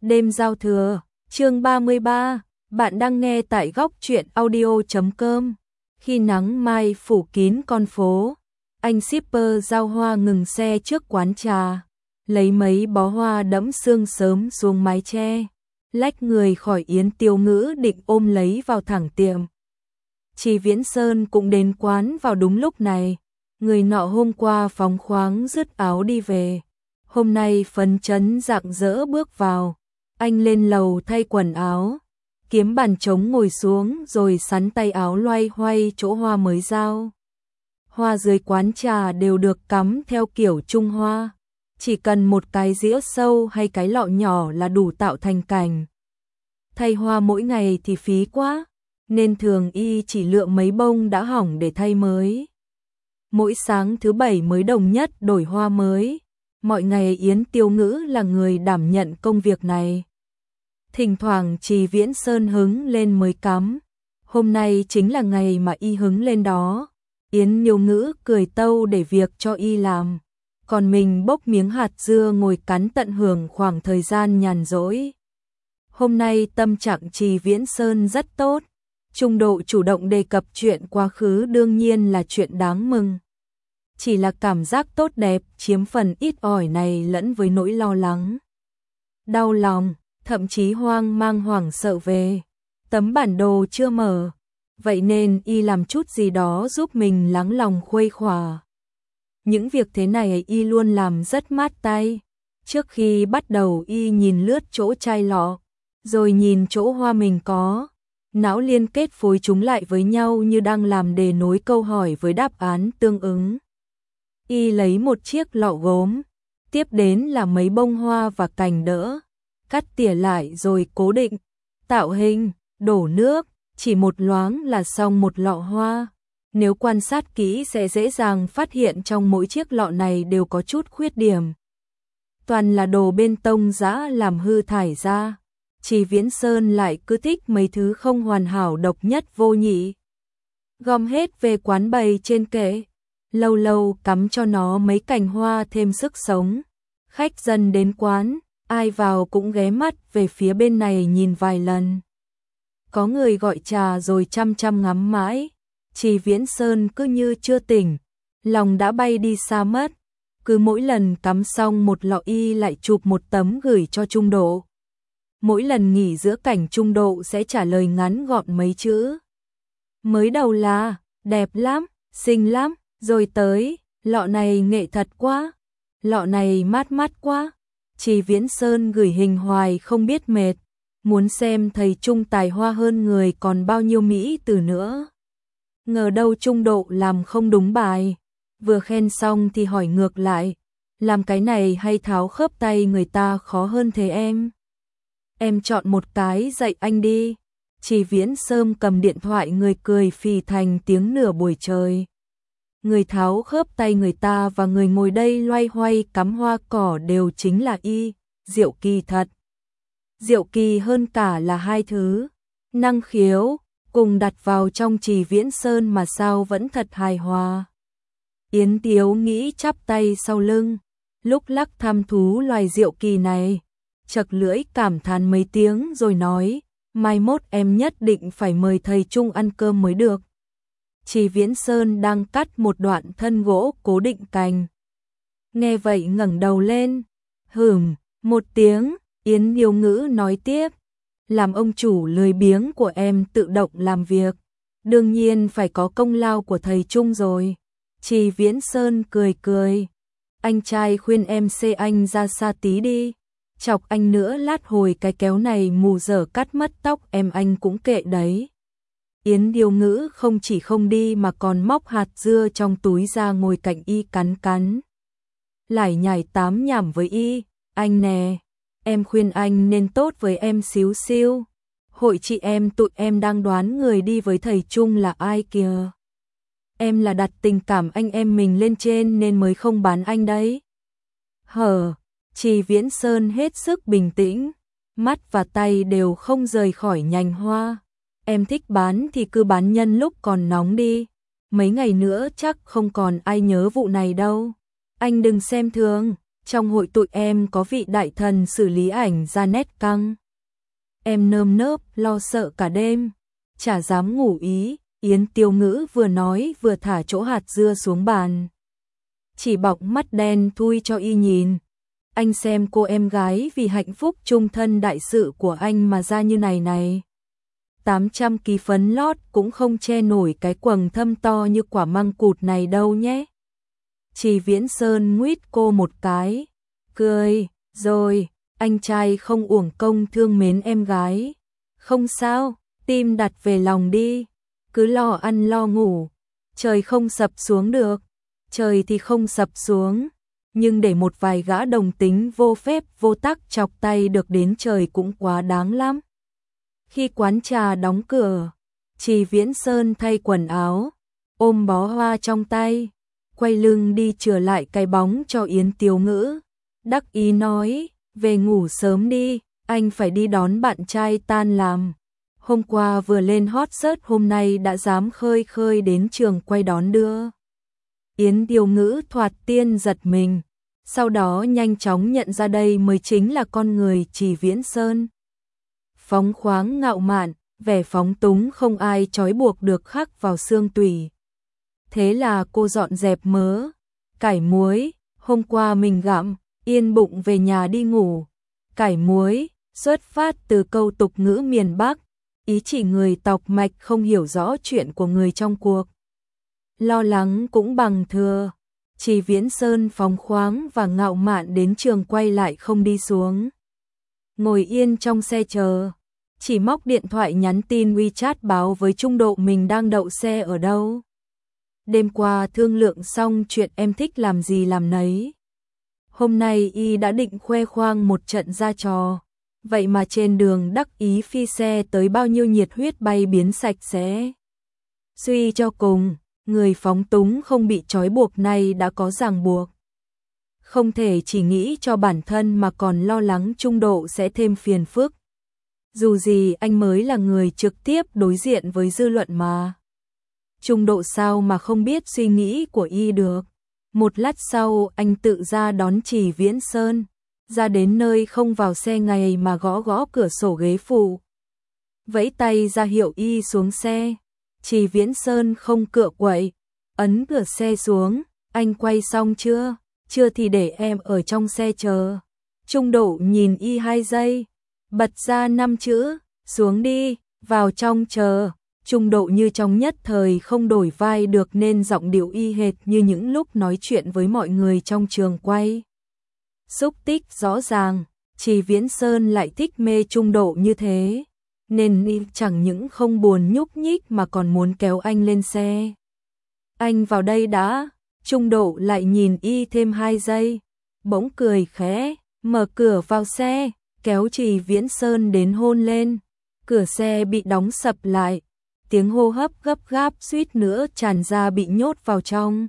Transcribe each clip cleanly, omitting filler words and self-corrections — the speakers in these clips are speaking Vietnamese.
Đêm giao thừa, chương 33, bạn đang nghe tại góc truyện audio.com. Khi nắng mai phủ kín con phố, anh shipper giao hoa ngừng xe trước quán trà, lấy mấy bó hoa đẫm sương sớm xuống mái che, lách người khỏi Yến Tiêu Ngữ định ôm lấy vào thẳng tiệm. Chỉ Viễn Sơn cũng đến quán vào đúng lúc này, người nọ hôm qua phóng khoáng dứt áo đi về, hôm nay phấn chấn rạng rỡ bước vào. Anh lên lầu thay quần áo, kiếm bàn trống ngồi xuống rồi sắn tay áo loay hoay chỗ hoa mới giao. Hoa dưới quán trà đều được cắm theo kiểu Trung Hoa, chỉ cần một cái dĩa sâu hay cái lọ nhỏ là đủ tạo thành cảnh. Thay hoa mỗi ngày thì phí quá, nên thường y chỉ lựa mấy bông đã hỏng để thay mới. Mỗi sáng thứ bảy mới đồng nhất đổi hoa mới, mọi ngày Yến Tiêu Ngữ là người đảm nhận công việc này. Thỉnh thoảng Trì Viễn Sơn hứng lên mới cắm, hôm nay chính là ngày mà y hứng lên đó. Yến Tiêu Ngữ cười tâu để việc cho y làm, còn mình bốc miếng hạt dưa ngồi cắn tận hưởng khoảng thời gian nhàn rỗi. Hôm nay tâm trạng Trì Viễn Sơn rất tốt, trung độ chủ động đề cập chuyện quá khứ đương nhiên là chuyện đáng mừng. Chỉ là cảm giác tốt đẹp chiếm phần ít ỏi này lẫn với nỗi lo lắng, đau lòng, thậm chí hoang mang hoảng sợ về tấm bản đồ chưa mở, vậy nên y làm chút gì đó giúp mình lắng lòng khuây khỏa. Những việc thế này y luôn làm rất mát tay. Trước khi bắt đầu y nhìn lướt chỗ chai lọ, rồi nhìn chỗ hoa mình có, não liên kết phối chúng lại với nhau như đang làm đề nối câu hỏi với đáp án tương ứng. Y lấy một chiếc lọ gốm, tiếp đến là mấy bông hoa và cành đỡ, cắt tỉa lại rồi cố định, tạo hình, đổ nước, chỉ một loáng là xong một lọ hoa. Nếu quan sát kỹ sẽ dễ dàng phát hiện trong mỗi chiếc lọ này đều có chút khuyết điểm. Toàn là đồ bê tông giã làm hư thải ra. Trì Viễn Sơn lại cứ thích mấy thứ không hoàn hảo độc nhất vô nhị. Gom hết về quán bày trên kệ, lâu lâu cắm cho nó mấy cành hoa thêm sức sống. Khách dân đến quán, ai vào cũng ghé mắt về phía bên này nhìn vài lần. Có người gọi trà rồi chăm chăm ngắm mãi. Trì Viễn Sơn cứ như chưa tỉnh, lòng đã bay đi xa mất. Cứ mỗi lần cắm xong một lọ y lại chụp một tấm gửi cho Trung Độ. Mỗi lần nghỉ giữa cảnh Trung Độ sẽ trả lời ngắn gọn mấy chữ. Mới đầu là, đẹp lắm, xinh lắm, rồi tới, lọ này nghệ thật quá, lọ này mát mát quá. Trì Viễn Sơn gửi hình hoài không biết mệt, muốn xem thầy Trung tài hoa hơn người còn bao nhiêu mỹ từ nữa. Ngờ đâu Trung Độ làm không đúng bài, vừa khen xong thì hỏi ngược lại, làm cái này hay tháo khớp tay người ta khó hơn thế em? Em chọn một cái dạy anh đi. Trì Viễn Sơn cầm điện thoại người cười phì thành tiếng nửa buổi trời. Người tháo khớp tay người ta và người ngồi đây loay hoay cắm hoa cỏ đều chính là y, diệu kỳ thật. Diệu kỳ hơn cả là hai thứ, năng khiếu, cùng đặt vào trong Trì Viễn Sơn mà sao vẫn thật hài hòa. Yến Tiếu nghĩ chắp tay sau lưng, lúc lắc thăm thú loài diệu kỳ này, chật lưỡi cảm thán mấy tiếng rồi nói, mai mốt em nhất định phải mời thầy Trung ăn cơm mới được. Trì Viễn Sơn đang cắt một đoạn thân gỗ cố định cành. Nghe vậy ngẩng đầu lên, một tiếng, Yến Tiêu Ngữ nói tiếp, làm ông chủ lười biếng của em tự động làm việc, đương nhiên phải có công lao của thầy Trung rồi. Trì Viễn Sơn cười cười, anh trai khuyên em xê anh ra xa tí đi, chọc anh nữa lát hồi cái kéo này mù dở cắt mất tóc em anh cũng kệ đấy. Yến Tiêu Ngữ không chỉ không đi mà còn móc hạt dưa trong túi ra ngồi cạnh y cắn cắn. Lải nhải tám nhảm với y, anh nè, em khuyên anh nên tốt với em xíu xiu. Hội chị em tụi em đang đoán người đi với thầy Trung là ai kìa. Em là đặt tình cảm anh em mình lên trên nên mới không bán anh đấy. Trì Viễn Sơn hết sức bình tĩnh, mắt và tay đều không rời khỏi nhành hoa. Em thích bán thì cứ bán nhân lúc còn nóng đi, mấy ngày nữa chắc không còn ai nhớ vụ này đâu. Anh đừng xem thường, trong hội tụi em có vị đại thần xử lý ảnh ra nét căng. Em nơm nớp lo sợ cả đêm, chả dám ngủ ý. Yến Tiêu Ngữ vừa nói vừa thả chỗ hạt dưa xuống bàn. Chỉ bọc mắt đen thui cho y nhìn. Anh xem cô em gái vì hạnh phúc chung thân đại sự của anh mà ra như này này. 800 ký phấn lót cũng không che nổi cái quầng thâm to như quả măng cụt này đâu nhé. Chỉ Viễn Sơn nguýt cô một cái, cười, rồi, anh trai không uổng công thương mến em gái. Không sao, tim đặt về lòng đi, cứ lo ăn lo ngủ, trời không sập xuống được, trời thì không sập xuống, nhưng để một vài gã đồng tính vô phép vô tắc chọc tay được đến trời cũng quá đáng lắm. Khi quán trà đóng cửa, Chỉ Viễn Sơn thay quần áo, ôm bó hoa trong tay, quay lưng đi chừa lại cái bóng cho Yến Tiêu Ngữ. Đắc ý nói, về ngủ sớm đi, anh phải đi đón bạn trai tan làm. Hôm qua vừa lên hot search, hôm nay đã dám khơi khơi đến trường quay đón đưa. Yến Tiêu Ngữ thoạt tiên giật mình, sau đó nhanh chóng nhận ra đây mới chính là con người Chỉ Viễn Sơn. Phóng khoáng ngạo mạn, vẻ phóng túng không ai trói buộc được khắc vào xương tủy. Thế là cô dọn dẹp mớ cải muối, hôm qua mình gặm, yên bụng về nhà đi ngủ. Cải muối, xuất phát từ câu tục ngữ miền Bắc, ý chỉ người tộc mạch không hiểu rõ chuyện của người trong cuộc. Lo lắng cũng bằng thừa, Chỉ Viễn Sơn phóng khoáng và ngạo mạn đến trường quay lại không đi xuống. Ngồi yên trong xe chờ, chỉ móc điện thoại nhắn tin WeChat báo với Trung Độ mình đang đậu xe ở đâu. Đêm qua thương lượng xong chuyện em thích làm gì làm nấy. Hôm nay y đã định khoe khoang một trận ra trò, vậy mà trên đường đắc ý phi xe tới bao nhiêu nhiệt huyết bay biến sạch sẽ. Suy cho cùng, người phóng túng không bị trói buộc này đã có ràng buộc. Không thể chỉ nghĩ cho bản thân mà còn lo lắng Trung Độ sẽ thêm phiền phức. Dù gì anh mới là người trực tiếp đối diện với dư luận mà. Trung Độ sao mà không biết suy nghĩ của y được. Một lát sau anh tự ra đón Chỉ Viễn Sơn, ra đến nơi không vào xe ngày mà gõ gõ cửa sổ ghế phụ. Vẫy tay ra hiệu y xuống xe, Chỉ Viễn Sơn không cựa quậy, ấn cửa xe xuống, anh quay xong chưa? Chưa thì để em ở trong xe chờ. Trung Độ nhìn y 2 giây, bật ra 5 chữ, xuống đi, vào trong chờ. Trung Độ như trong nhất thời không đổi vai được nên giọng điệu y hệt như những lúc nói chuyện với mọi người trong trường quay. Xúc tích rõ ràng, Chỉ Viễn Sơn lại thích mê Trung Độ như thế, nên y chẳng những không buồn nhúc nhích mà còn muốn kéo anh lên xe. Anh vào đây đã, Trung Độ lại nhìn y thêm 2 giây, bỗng cười khẽ, mở cửa vào xe, kéo Chỉ Viễn Sơn đến hôn lên. Cửa xe bị đóng sập lại. Tiếng hô hấp gấp gáp suýt nữa tràn ra bị nhốt vào trong.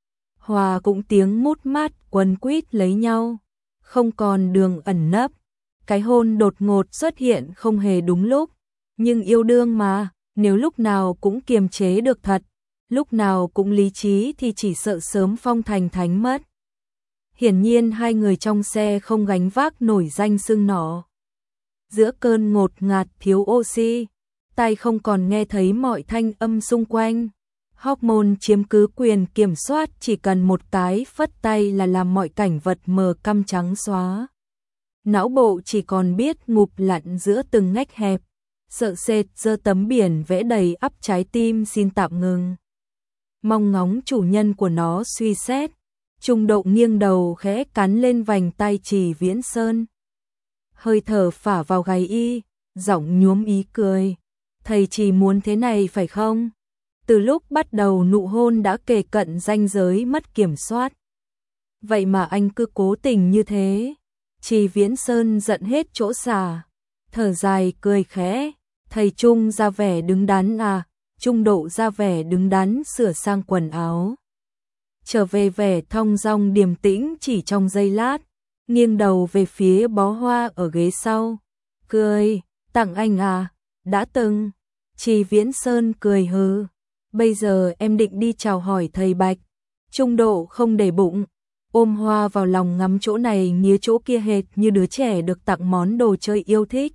Hòa cũng tiếng mút mát quấn quýt lấy nhau, không còn đường ẩn nấp. Cái hôn đột ngột xuất hiện không hề đúng lúc, nhưng yêu đương mà, nếu lúc nào cũng kiềm chế được thật, lúc nào cũng lý trí thì chỉ sợ sớm phong thành thánh mất. Hiển nhiên hai người trong xe không gánh vác nổi danh xưng nọ. Giữa cơn ngột ngạt thiếu oxy, tai không còn nghe thấy mọi thanh âm xung quanh. Hormone chiếm cứ quyền kiểm soát, chỉ cần một cái phất tay là làm mọi cảnh vật mờ căm trắng xóa. Não bộ chỉ còn biết ngụp lặn giữa từng ngách hẹp, sợ sệt giơ tấm biển vẽ đầy ắp trái tim xin tạm ngừng. Mong ngóng chủ nhân của nó suy xét, Trung Độ nghiêng đầu khẽ cắn lên vành tay Chỉ Viễn Sơn. Hơi thở phả vào gáy y, giọng nhuốm ý cười. Thầy chỉ muốn thế này phải không? Từ lúc bắt đầu nụ hôn đã kề cận ranh giới mất kiểm soát. Vậy mà anh cứ cố tình như thế. Chỉ Viễn Sơn giận hết chỗ xả, thở dài cười khẽ. Thầy Trung ra vẻ đứng đắn à? Trung Độ ra vẻ đứng đắn sửa sang quần áo, trở về vẻ thong dong điềm tĩnh chỉ trong giây lát, nghiêng đầu về phía bó hoa ở ghế sau, cười, tặng anh à? Đã từng. Chỉ Viễn Sơn cười hừ, bây giờ em định đi chào hỏi thầy Bạch. Trung Độ không để bụng, ôm Hoa vào lòng ngắm chỗ này nghía chỗ kia hệt như đứa trẻ được tặng món đồ chơi yêu thích.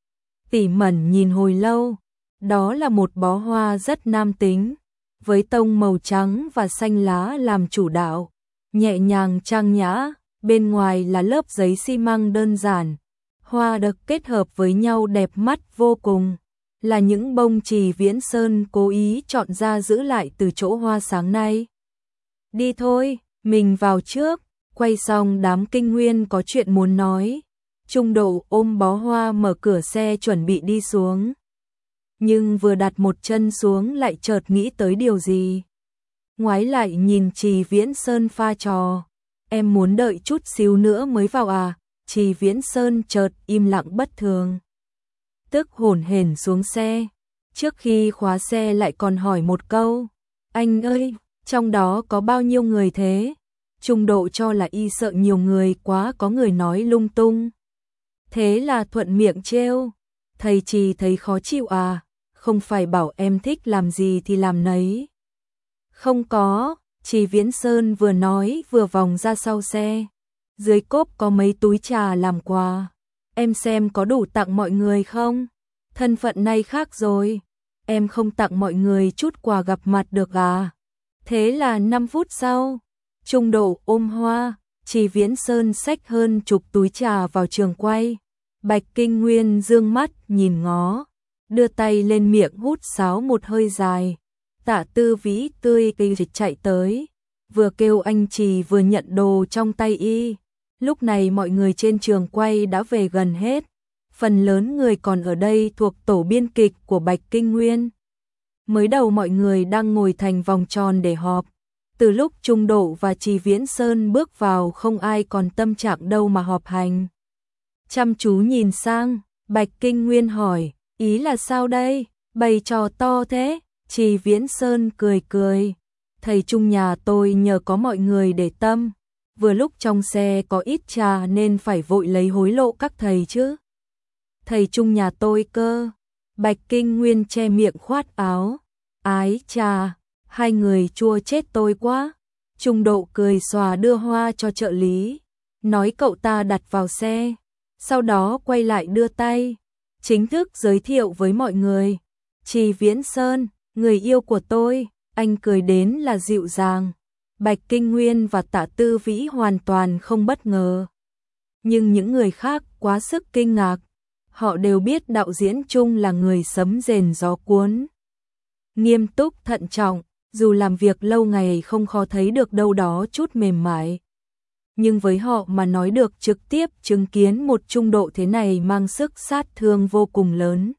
Tỉ mẩn nhìn hồi lâu, đó là một bó hoa rất nam tính, với tông màu trắng và xanh lá làm chủ đạo, nhẹ nhàng trang nhã, bên ngoài là lớp giấy xi măng đơn giản. Hoa được kết hợp với nhau đẹp mắt vô cùng, là những bông Trì Viễn Sơn cố ý chọn ra giữ lại từ chỗ hoa sáng nay. Đi thôi, mình vào trước, quay xong đám Kinh Nguyên có chuyện muốn nói. Trung Độ ôm bó hoa mở cửa xe chuẩn bị đi xuống. Nhưng vừa đặt một chân xuống lại chợt nghĩ tới điều gì. Ngoái lại nhìn Trì Viễn Sơn pha trò. Em muốn đợi chút xíu nữa mới vào à? Trì Viễn Sơn chợt im lặng bất thường. Tức hổn hển xuống xe. Trước khi khóa xe lại còn hỏi một câu. Anh ơi, trong đó có bao nhiêu người thế? Trung Độ cho là y sợ nhiều người quá có người nói lung tung. Thế là thuận miệng trêu. Thầy Trì thấy khó chịu à? Không phải bảo em thích làm gì thì làm nấy. Không có, Trì Viễn Sơn vừa nói vừa vòng ra sau xe. Dưới cốp có mấy túi trà làm quà. Em xem có đủ tặng mọi người không? Thân phận này khác rồi. Em không tặng mọi người chút quà gặp mặt được à? Thế là 5 phút sau, Trung Độ ôm hoa, Trì Viễn Sơn xách hơn chục túi trà vào trường quay. Bạch Kinh Nguyên dương mắt nhìn ngó, đưa tay lên miệng hút sáo một hơi dài. Tạ Tư Vĩ tươi cây chạy tới, vừa kêu anh Trì vừa nhận đồ trong tay y. Lúc này mọi người trên trường quay đã về gần hết, phần lớn người còn ở đây thuộc tổ biên kịch của Bạch Kinh Nguyên. Mới đầu mọi người đang ngồi thành vòng tròn để họp. Từ lúc Trung Độ và Trì Viễn Sơn bước vào không ai còn tâm trạng đâu mà họp hành. Chăm chú nhìn sang, Bạch Kinh Nguyên hỏi, ý là sao đây, bày trò to thế? Trì Viễn Sơn cười cười, thầy Trung nhà tôi nhờ có mọi người để tâm, vừa lúc trong xe có ít trà nên phải vội lấy hối lộ các thầy chứ. Thầy Trung nhà tôi cơ. Bạch Kinh Nguyên che miệng khoát áo, ái trà, hai người chua chết tôi quá. Trung Độ cười xòa đưa hoa cho trợ lý, nói cậu ta đặt vào xe, sau đó quay lại đưa tay, chính thức giới thiệu với mọi người. Trì Viễn Sơn, người yêu của tôi, anh cười đến là dịu dàng. Bạch Kinh Nguyên và Tạ Tư Vĩ hoàn toàn không bất ngờ. Nhưng những người khác quá sức kinh ngạc. Họ đều biết đạo diễn Trung là người sấm rền gió cuốn. Nghiêm túc thận trọng, dù làm việc lâu ngày không khó thấy được đâu đó chút mềm mại. Nhưng với họ mà nói được trực tiếp chứng kiến một Trung Độ thế này mang sức sát thương vô cùng lớn.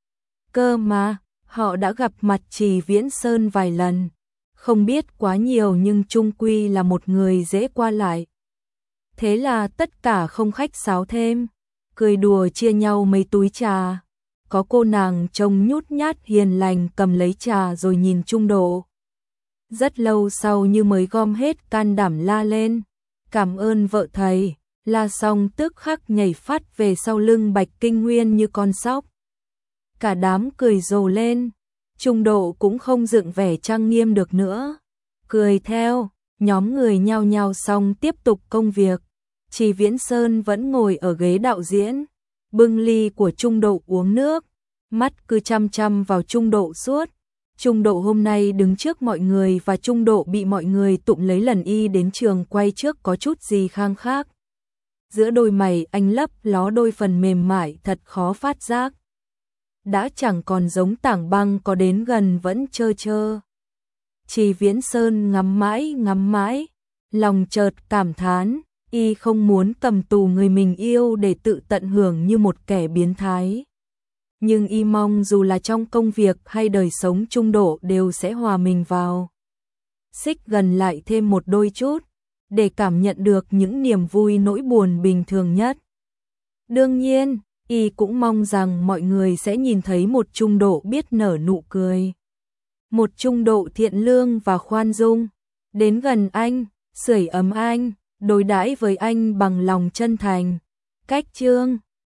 Cơ mà, họ đã gặp mặt Trì Viễn Sơn vài lần. Không biết quá nhiều nhưng chung quy là một người dễ qua lại. Thế là tất cả không khách sáo thêm, cười đùa chia nhau mấy túi trà. Có cô nàng trông nhút nhát hiền lành cầm lấy trà rồi nhìn Trung Độ. Rất lâu sau như mới gom hết can đảm la lên, cảm ơn vợ thầy, la xong tức khắc nhảy phát về sau lưng Bạch Kinh Nguyên như con sóc. Cả đám cười rồ lên, Trung Độ cũng không dựng vẻ trang nghiêm được nữa. Cười theo, nhóm người nhao nhao xong tiếp tục công việc. Trì Viễn Sơn vẫn ngồi ở ghế đạo diễn, bưng ly của Trung Độ uống nước, mắt cứ chăm chăm vào Trung Độ suốt. Trung Độ hôm nay đứng trước mọi người và Trung Độ bị mọi người tụm lấy lần y đến trường quay trước có chút gì khang khác. Giữa đôi mày anh lấp ló đôi phần mềm mại thật khó phát giác. Đã chẳng còn giống tảng băng có đến gần vẫn trơ trơ. Trì Viễn Sơn ngắm mãi, lòng chợt cảm thán, y không muốn cầm tù người mình yêu để tự tận hưởng như một kẻ biến thái. Nhưng y mong dù là trong công việc hay đời sống Trung Độ đều sẽ hòa mình vào. Xích gần lại thêm một đôi chút, để cảm nhận được những niềm vui nỗi buồn bình thường nhất. Đương nhiên, y cũng mong rằng mọi người sẽ nhìn thấy một Trung Độ biết nở nụ cười. Một Trung Độ thiện lương và khoan dung, đến gần anh, sưởi ấm anh, đối đãi với anh bằng lòng chân thành. Cách chương